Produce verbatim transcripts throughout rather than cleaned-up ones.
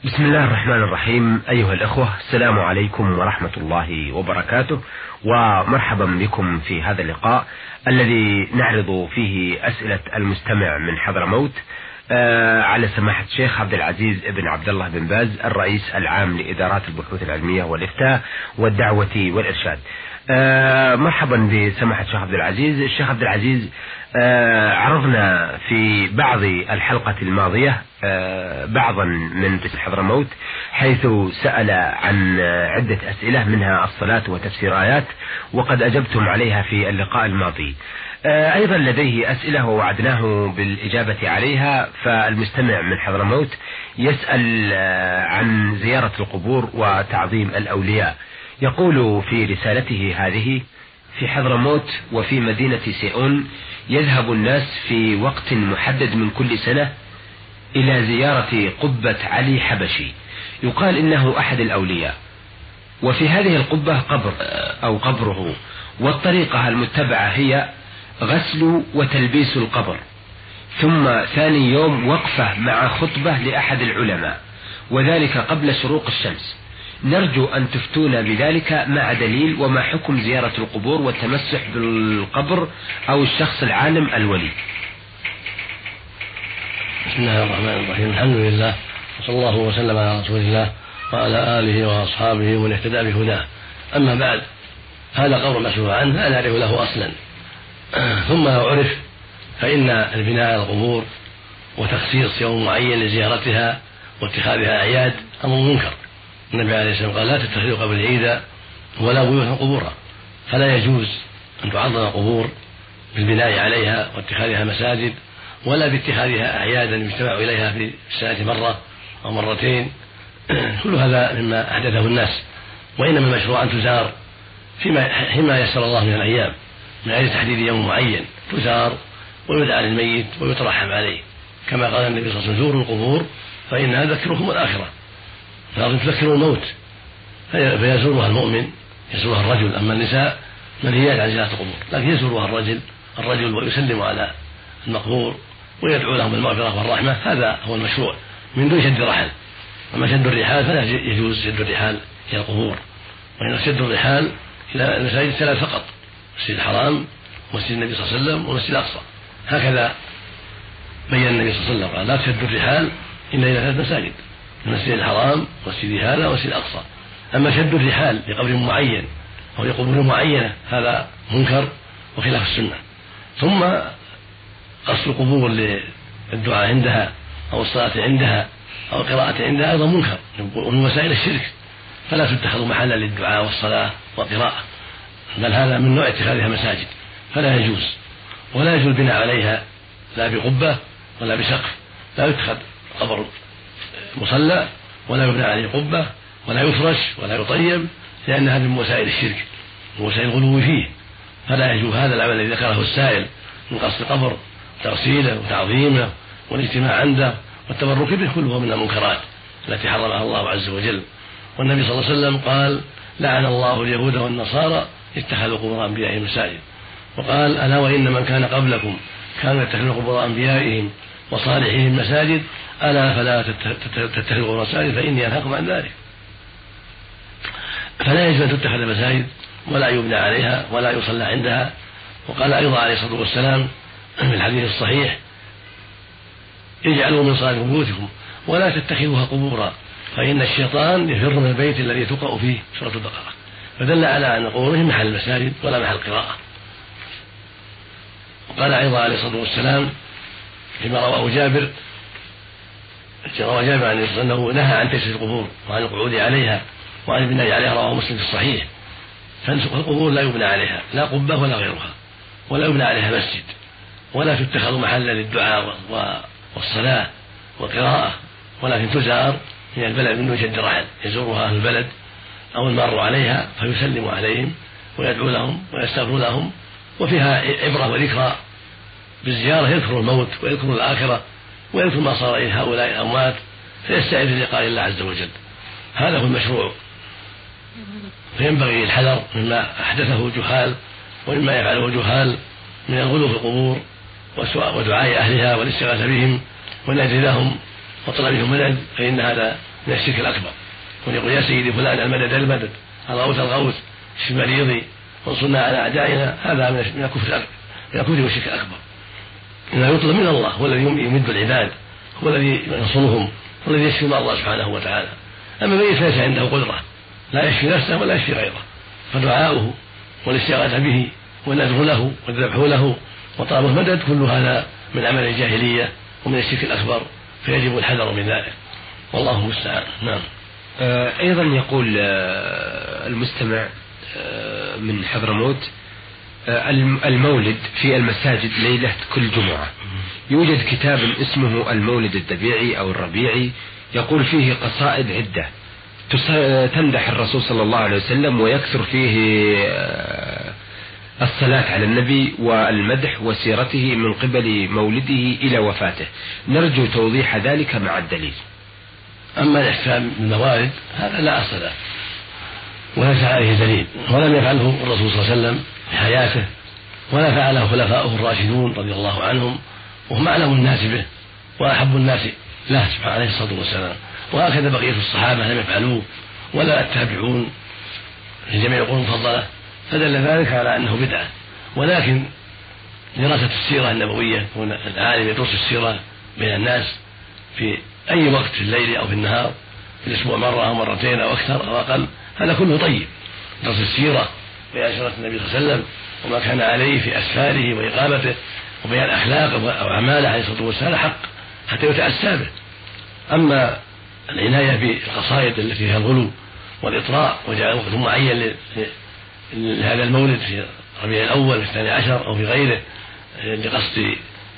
بسم الله الرحمن الرحيم. أيها الأخوة، السلام عليكم ورحمة الله وبركاته، ومرحبا بكم في هذا اللقاء الذي نعرض فيه أسئلة المستمع من حضرموت آه على سماحة الشيخ عبد العزيز بن عبد الله بن باز، الرئيس العام لإدارات البحوث العلمية والإفتاء والدعوة والإرشاد. آه مرحبا بسماحة الشيخ عبد العزيز. الشيخ عبد العزيز، آه عرضنا في بعض الحلقة الماضية آه بعضا من حضرموت، حيث سأل عن عدة أسئلة منها الصلاة وتفسير آيات، وقد أجبتم عليها في اللقاء الماضي. آه أيضا لديه أسئلة ووعدناه بالإجابة عليها. فالمستمع من حضرموت يسأل آه عن زيارة القبور وتعظيم الأولياء. يقول في رسالته هذه: في حضرموت وفي مدينة سيئون يذهب الناس في وقت محدد من كل سنة إلى زيارة قبة علي حبشي، يقال إنه أحد الأولياء، وفي هذه القبة قبر أو قبره، والطريقة المتبعة هي غسل وتلبيس القبر، ثم ثاني يوم وقفة مع خطبة لأحد العلماء، وذلك قبل شروق الشمس. نرجو أن تفتونا بذلك مع دليل، وما حكم زيارة القبور والتمسح بالقبر أو الشخص العالم الولي. بسم الله الرحمن الرحيم. الحمد لله، وصلى الله وسلم على رسول الله وعلى آله وأصحابه ومن اهتدى بهداه. أما بعد، هذا قول مسؤول عنه لا نعرف له أصلا، ثم لو عرف فإن البناء على القبور وتخصيص يوم معين لزيارتها واتخاذها أعياد أمر منكر. النبي عليه الصلاة والسلام قال: لا تتخذوا قبل عيدا ولا بيوتا قبورا. فلا يجوز أن تعظم القبور بالبناء عليها واتخاذها مساجد، ولا باتخاذها أعيادا يجتمع إليها في السنة مرة أو مرتين. كل هذا مما أحدثه الناس، وإنما المشروع أن تزار فيما فيما يسر الله من الأيام، من غير تحديد يوم معين. تزار ويدعى للميت ويترحم عليه، كما قال النبي صلى الله عليه وسلم: زوروا القبور فإنها تذكركم الآخرة، فلازم تذكروا الموت، فيزورها المؤمن، يزورها الرجل. أما النساء منهيات عن زيارة القبور، لكن يزورها الرجل الرجل ويسلم على المقبور ويدعو لهم بالمغفرة والرحمة. هذا هو المشروع من دون شد رحل. أما شد الرحال فلا يجوز شد الرحال إلى القبور، وإن شد الرحال إلى المساجد ثلاث فقط: مسجد الحرام، ومسجد النبي صلى الله عليه وسلم، ومسجد الأقصى. هكذا بين النبي صلى الله عليه وسلم، قال: لا تشد الرحال إلا إلى ثلاث مساجد: المسجد الحرام، ومسجد هذا، ومسجد الأقصى. أما شد الرحال لقبر معين أو لقبور معينة هذا منكر وخلاف السنة. ثم قصد القبور للدعاء عندها أو الصلاة عندها أو القراءة عندها أيضا منكر ومن وسائل الشرك، فلا تتخذ محلا للدعاء والصلاة والقراءة، بل هذا من نوع اتخاذها مساجد، فلا يجوز. ولا يجوز البناء عليها لا بقبة ولا بسقف. لا يتخذ قبر مصلى ولا يبنى عليه قبة ولا يفرش ولا يطيب، لأن هذه من وسائل الشرك ووسائل الغلو فيه. فلا يجوز هذا العمل الذي ذكره السائل من قصد القبر تغسيله وتعظيمه والاجتماع عنده والتبرك به، كله من المنكرات التي حرمها الله عز وجل. والنبي صلى الله عليه وسلم قال: لعن الله اليهود والنصارى اتخذوا قبور أنبيائهم مساجد. وقال: ألا وإن من كان قبلكم كانوا يتخذون قبور أنبيائهم وصالحهم مساجد، ألا فلا تتخذوا قبور مساجد فإني أنهاكم عن ذلك. فلا يجوز أن تتخذ مساجد ولا يبنى عليها ولا يصلى عندها. وقال أيضا عليه الصلاة والسلام في الحديث الصحيح: اجعلوا من صلاة بيوتكم ولا تتخذوها قبورا، فإن الشيطان يفر من البيت الذي تقرأ فيه سورة البقرة. فدل على أن القبور هي محل المساجد ولا محل القراءة. وقال أيضا عليه الصلاة والسلام فيما رواه جابر روى جابر عن أنه نهى عن تجسيس القبور وعن القعود عليها وعن البناء عليها، رواه مسلم في الصحيح. فالقبور لا يبنى عليها لا قبة ولا غيرها، ولا يبنى عليها مسجد، ولا تتخذ محلا للدعاء والصلاة والقراءة، ولكن تزار من البلد من وجه الرحل، يزورها أهل البلد أو المار عليها فيسلم عليهم ويدعو لهم ويستغفر لهم. وفيها عبرة وذكرى بالزيارة، يذكر الموت ويذكر الآخرة ويذكر ما صار إلى هؤلاء الأموات، فيستعد للقاء الله عز وجل. هذا هو المشروع. فينبغي الحذر مما أحدثه جهال ومما يفعله جهال من الغلو في القبور ودعاء أهلها والاستغاثة بهم والنذر لهم وطلبهم العلم، فإن هذا من الشرك الأكبر، ويقول يا سيدي فلان المدد المدد الغوث الغوث اشف مريضي وانصرنا على أعدائنا، هذا من الكفر من الكفر والشرك الأكبر. إنه يطلب من الله هو الذي يمد العباد، هو الذي ينصرهم، هو الذي يشفي الله سبحانه وتعالى. أما من ليس عنده قدرة لا يشفي نفسه ولا يشفي غيره، فدعاؤه والاستغاثة به والنذر له والذبح له وطلب المدد كل هذا من عمل الجاهلية ومن الشرك الأكبر، فيجب الحذر من ذلك، والله المستعان. نعم. أيضا يقول المستمع من حضرموت: المولد في المساجد ليلة كل جمعة، يوجد كتاب اسمه المولد الدبيعي أو الربيعي، يقول فيه قصائد عدة تمدح الرسول صلى الله عليه وسلم، ويكثر فيه الصلاة على النبي والمدح وسيرته من قبل مولده إلى وفاته، نرجو توضيح ذلك مع الدليل. أما الاحتفال بالموالد هذا لا أصل له وليس عليه دليل، ولم يفعله الرسول صلى الله عليه وسلم في حياته، ولا فعله خلفاؤه الراشدون رضي الله عنهم، وهم أعلم الناس به وأحب الناس له سبحانه عليه الصلاة والسلام، وهكذا بقية الصحابة لم يفعلوه ولا التابعون في جميع القرون المفضلة، فدل ذلك على أنه بدعة. ولكن دراسة السيرة النبوية، العالم يدرس السيرة بين الناس في أي وقت في الليل أو في النهار، في الأسبوع مرة أو مرتين أو أكثر أو أقل، هذا كله طيب. درس السيرة بيان سيرة النبي صلى الله عليه وسلم وما كان عليه في أسفاره وإقامته وبيان أخلاقه وأعماله عليه الصلاة والسلام حق حتى يتأسى به. أما العناية بالقصائد التي فيها الغلو والإطراء وجعل وقت معين لهذا المولد في ربيع الأول في الثاني عشر أو في غيره لقصد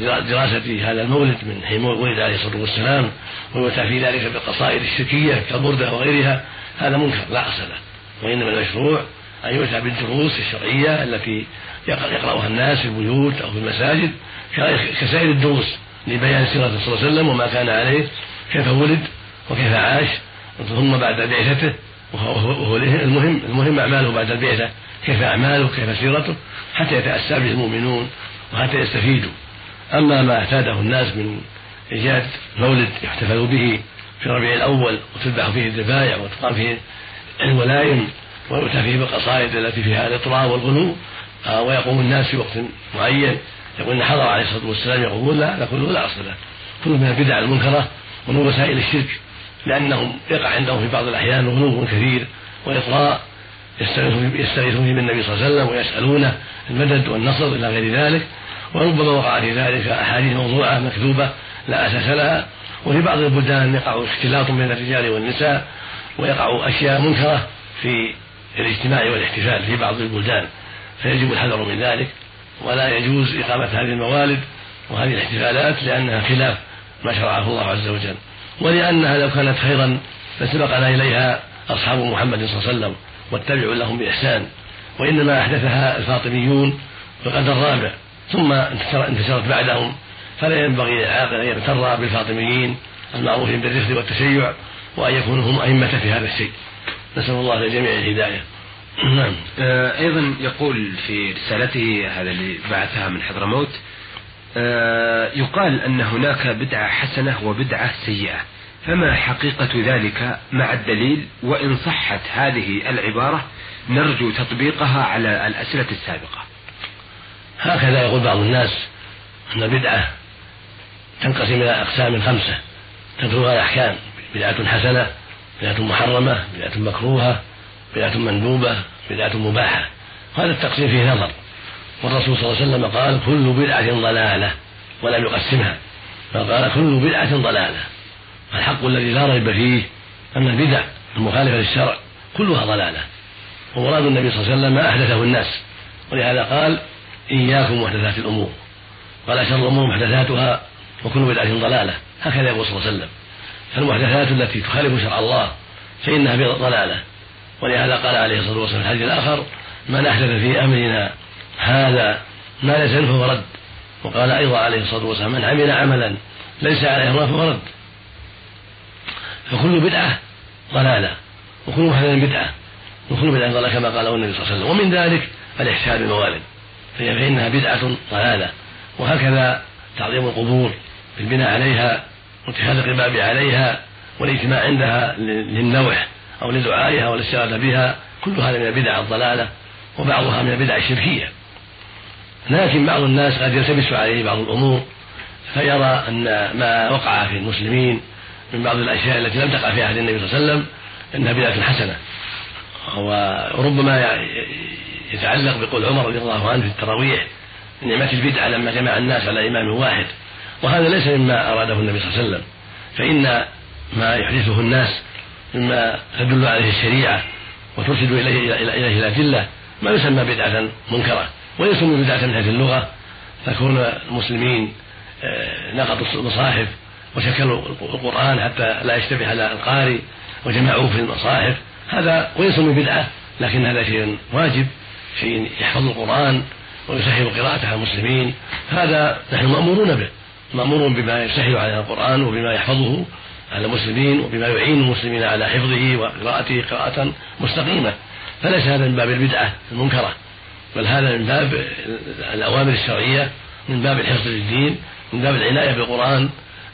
دراسة هذا المولد من حين ولد عليه الصلاة والسلام، ويؤتى في ذلك بالقصائد الشركية كالبردة وغيرها، هذا منكر لا أصل له. وإنما المشروع أن يؤتى بالدروس الشرعية التي يقرأها الناس في البيوت أو في المساجد كسائر الدروس لبيان سيرة صلى الله عليه وسلم وما كان عليه، كيف ولد وكيف عاش ثم بعد بعثته، وهو المهم المهم أعماله بعد البعثة، كيف أعماله كيف سيرته، حتى يتأسى به المؤمنون وحتى يستفيدوا. أما ما اعتاده الناس من إيجاد مولد يحتفلوا به في ربيع الأول وتذبح فيه الذبائح وتقام فيه الولائم ويؤتى فيه بالقصائد التي فيها الإطراء والغلو، ويقوم الناس في وقت معين يقول إن حضر عليه الصلاة والسلام يقول لا، هذا كله لا أصل له، كله من البدع المنكرة ومن وسائل الشرك، لأنهم يقع عندهم في بعض الأحيان غلو كثير وإطراء يستغيثون به بالنبي صلى الله عليه وسلم ويسألونه المدد والنصر إلى غير ذلك، وربما وقع في ذلك أحاديث موضوعة مكذوبة لا أساس لها. وفي بعض البلدان يقع اختلاط بين الرجال والنساء ويقع أشياء منكرة في الاجتماع والاحتفال في بعض البلدان، فيجب الحذر من ذلك، ولا يجوز إقامة هذه الموالد وهذه الاحتفالات لأنها خلاف ما شرعه الله عز وجل، ولأنها لو كانت خيرا لسبقنا إليها أصحاب محمد صلى الله عليه وسلم واتبعوا لهم بإحسان، وإنما أحدثها الفاطميون في القرن الرابع ثم انتشرت بعدهم، فلا ينبغي للعاقل أن يغتر بالفاطميين المعروفين بالرفق والتشيع وأن يكونوا هم أئمة في هذا الشيء. نسأل الله للجميع الهداية. نعم. أيضا يقول في رسالته هذا اللي بعثها من حضرموت: يقال أن هناك بدعة حسنة وبدعة سيئة، فما حقيقة ذلك مع الدليل؟ وإن صحت هذه العبارة نرجو تطبيقها على الأسئلة السابقة. هكذا يقول بعض الناس أن البدعة تنقسم إلى أقسام خمسة تدخلها الأحكام: بدعة حسنة، بدعة محرمة، بدعة مكروهة، بدعة مندوبة، بدعة مباحة. هذا التقسيم فيه نظر، والرسول صلى الله عليه وسلم قال كل بدعة ضلالة ولم يقسمها، فقال كل بدعة ضلالة. الحق الذي لا ريب فيه أن البدع المخالفة للشرع كلها ضلالة، ومراد النبي صلى الله عليه وسلم ما أحدثه الناس، ولهذا قال إياكم محدثات الأمور، قال شر الأمور محدثاتها وكل بدعة ضلالة، هكذا يقول صلى الله عليه وسلم. فالمحدثات التي تخالف شرع الله فإنها ضلالة، ولهذا قال عليه الصلاة والسلام في الحديث الآخر: من أحدث في أمرنا هذا ما ليس منه فهو رد. وقال أيضا عليه الصلاة والسلام: من عمل عملا ليس عليه أمرنا فهو رد. فكل بدعة ضلالة وكل محدثة بدعة وكل بدعة ضلالة كما قاله النبي صلى الله عليه وسلم. ومن ذلك الاحتفال بالموالد فإنها بدعة ضلالة، وهكذا تعظيم القبور بالبناء عليها واتخاذ القباب عليها والاجتماع عندها للنوح أو لدعائها والاستغاثة بها، كل هذا من البدع الضلالة، وبعضها من البدع الشركية. لكن بعض الناس قد يلتبس عليه بعض الأمور فيرى أن ما وقع في المسلمين من بعض الأشياء التي لم تقع في عهد النبي صلى الله عليه وسلم إنها بدعة حسنة، وربما يتعلق بقول عمر رضي الله عنه في التراويح: نعمة البدعة لما جمع الناس على إمام واحد. وهذا ليس مما أراده النبي صلى الله عليه وسلم، فإن ما يحدثه الناس مما تدل عليه الشريعة وترشد إليه إليه الأدلة ما يسمى بدعة منكرة، ويسمى بدعة من حيث اللغة، فكون المسلمين نقضوا المصاحف وشكلوا القرآن حتى لا يشتبه على القارئ وجمعوه في المصاحف، هذا ويسمى بدعة، لكن هذا شيء واجب، شيء يحفظ القرآن ويسهل قراءته على المسلمين، هذا نحن مأمورون به، مأمورون بما يسهل على القرآن وبما يحفظه على المسلمين وبما يعين المسلمين على حفظه وقراءته قراءة مستقيمة، فليس هذا من باب البدعة المنكرة، بل هذا من باب الأوامر الشرعية، من باب الحفظ للدين، من باب العناية بالقرآن،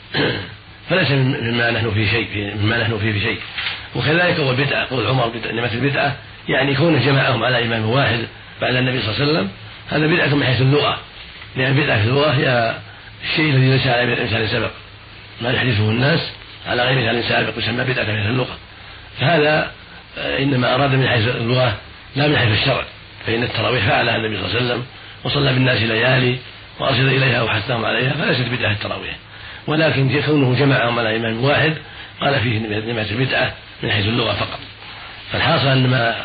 فليس مما نحن فيه شيء مما نحن فيه بشيء. وكذلك هو البدعة، قول عمر نعمة البدعة يعني كونه جمعهم على إمام واحد بعد النبي صلى الله عليه وسلم، هذا بدعة من حيث اللغة، لأن بدعة في اللغة هي الشيء الذي ليس على الإنسان سبق، ما يحدثه الناس على غير مثال سابق يسمى بدعة من حيث اللغة، فهذا إنما أراد من حيث اللغة لا من حيث الشرع، فإن التراويح فعلها النبي صلى الله عليه وسلم وصلى بالناس ليالي وأرشد إليها وحثهم عليها، فليست بدعة التراويح، ولكن كونه جمعهم على إمام واحد قال فيه نعمة البدعة من حيث اللغة فقط. فالحاصل أن ما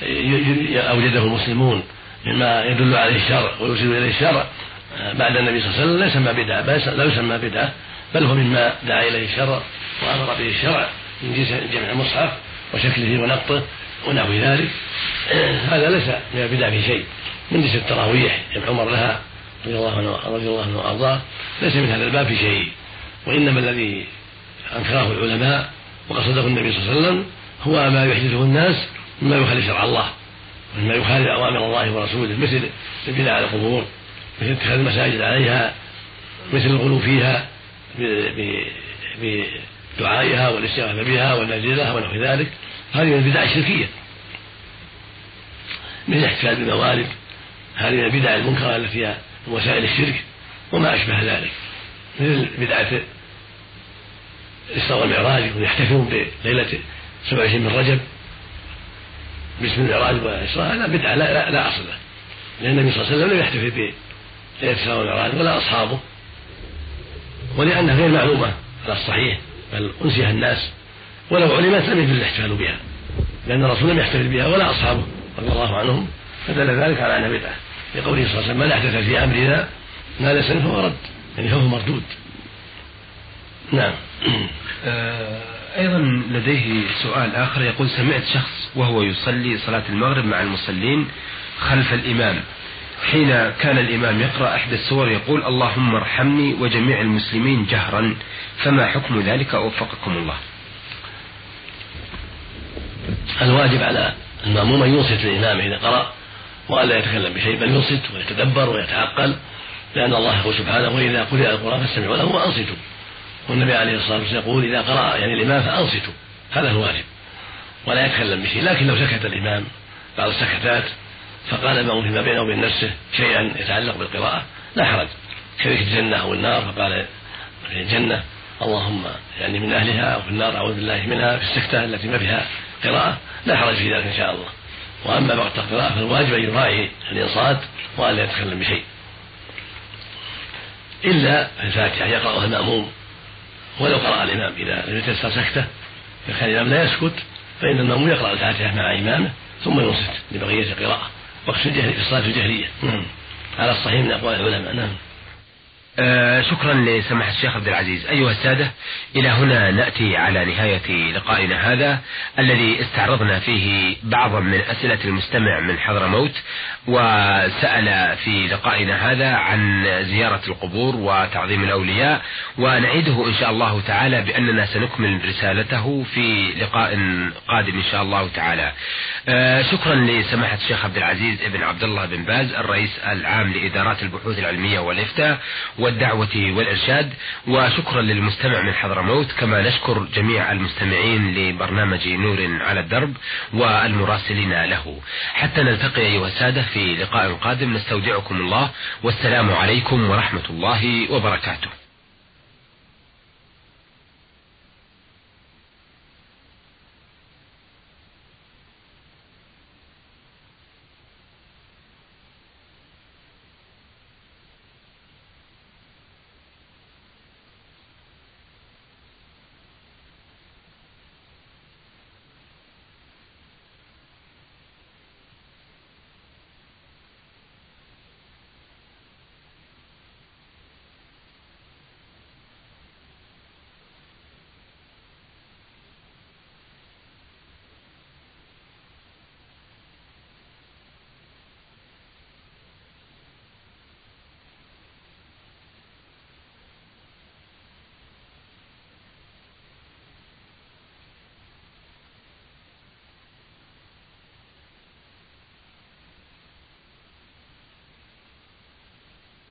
أوجده المسلمون مما يدل عليه الشرع ويوصل إليه الشرع بعد النبي صلى الله عليه وسلم لا يسمى بدعة، لا يسمى بدعة، بل هو مما دعا إليه الشرع وأمر به الشرع من جنس جمع المصحف وشكله ونقطه ونحو ذلك، هذا ليس من البدع في شيء. من جنس التراويح جمع عمر لها رضي الله عنه وأرضاه ليس من هذا الباب في شيء، وإنما الذي أنكره العلماء وقصده النبي صلى الله عليه وسلم هو ما يحدثه الناس مما يخالف شرع الله ومما يخالف أوامر الله ورسوله، مثل البناء على القبور، مثل اتخاذ المساجد عليها، مثل الغلو فيها بدعائها والاستغاثة بها والنذر لها ونحو ذلك، هذه من البدع الشركية، من الاحتفال بالموالد، هذه من البدع المنكرة التي هي وسائل الشرك وما أشبه ذلك، مثل بدعة الإسراء والمعراج ويحتفلون بليلة سبع وعشرين من رجب باسم المعراج والإسراء، هذا بدعة لا, لا, لا أصل له، لأن النبي صلى الله عليه وسلم لم يحتفل بليلة الإسراء والمعراج ولا أصحابه، ولأنها غير معلومة على الصحيح بل أنسيها الناس، ولو علمت لم يجوز الاحتفال بها، لأن الرسول لم يحتفل بها ولا أصحابه رضي الله عنهم، فدل ذلك على أنها بدعة، لقوله صلى الله عليه وسلم: من أحدث في أمرنا ما ليس منه فهو رد، يعني فهو مردود. نعم. أيضا لديه سؤال آخر يقول: سمعت شخص وهو يصلي صلاة المغرب مع المصلين خلف الإمام، حين كان الإمام يقرأ إحدى السور يقول: اللهم ارحمني وجميع المسلمين جهرا، فما حكم ذلك وفقكم الله؟ الواجب على المأموم أن ينصت للإمام إذا قرأ وألا يتكلم بشيء، بل ينصت ويتدبر ويتعقل، لأن الله يقول سبحانه: وإذا قرئ القرآن فاستمعوا له وأنصتوا، والنبي عليه الصلاة والسلام يقول: إذا قرأ يعني الإمام فأنصتوا، هذا هو الواجب، ولا يتكلم بشيء. لكن لو سكت الإمام بعض السكتات فقال المأموم فيما بينه وبين نفسه شيئا يتعلق بالقراءة لا حرج، كذلك الجنة أو النار، فقال في الجنة اللهم يعني من أهلها، أو في النار أعوذ بالله منها، في السكتة التي ما فيها قراءة لا حرج في ذلك إن شاء الله. وأما وقت القراءة فالواجب أن يراعي الإنصات وألا يتكلم بشيء، إلا الفاتحة يقرأها المأموم ولو قرأ الإمام، إذا لم يتيسر سكتة فكان الإمام لا يسكت فإن المأموم يقرأ الفاتحة مع إمامه ثم ينصت لبقية القراءة وقت الصلاة الجهرية على الصحيح من أقوال العلماء. نعم. آه شكرا لسماحة الشيخ عبد العزيز. أيها السادة، إلى هنا نأتي على نهاية لقائنا هذا الذي استعرضنا فيه بعضا من أسئلة المستمع من حضرموت، وسأل في لقائنا هذا عن زيارة القبور وتعظيم الأولياء، ونعيده إن شاء الله تعالى بأننا سنكمل رسالته في لقاء قادم إن شاء الله تعالى. آه شكرا لسماحة الشيخ عبد العزيز ابن عبد الله بن باز الرئيس العام لإدارات البحوث العلمية والإفتاء، والدعوة والإرشاد. وشكرا للمستمع من حضرموت، كما نشكر جميع المستمعين لبرنامج نور على الدرب والمراسلين له. حتى نلتقي أيها السادة في لقاء قادم، نستودعكم الله، والسلام عليكم ورحمة الله وبركاته.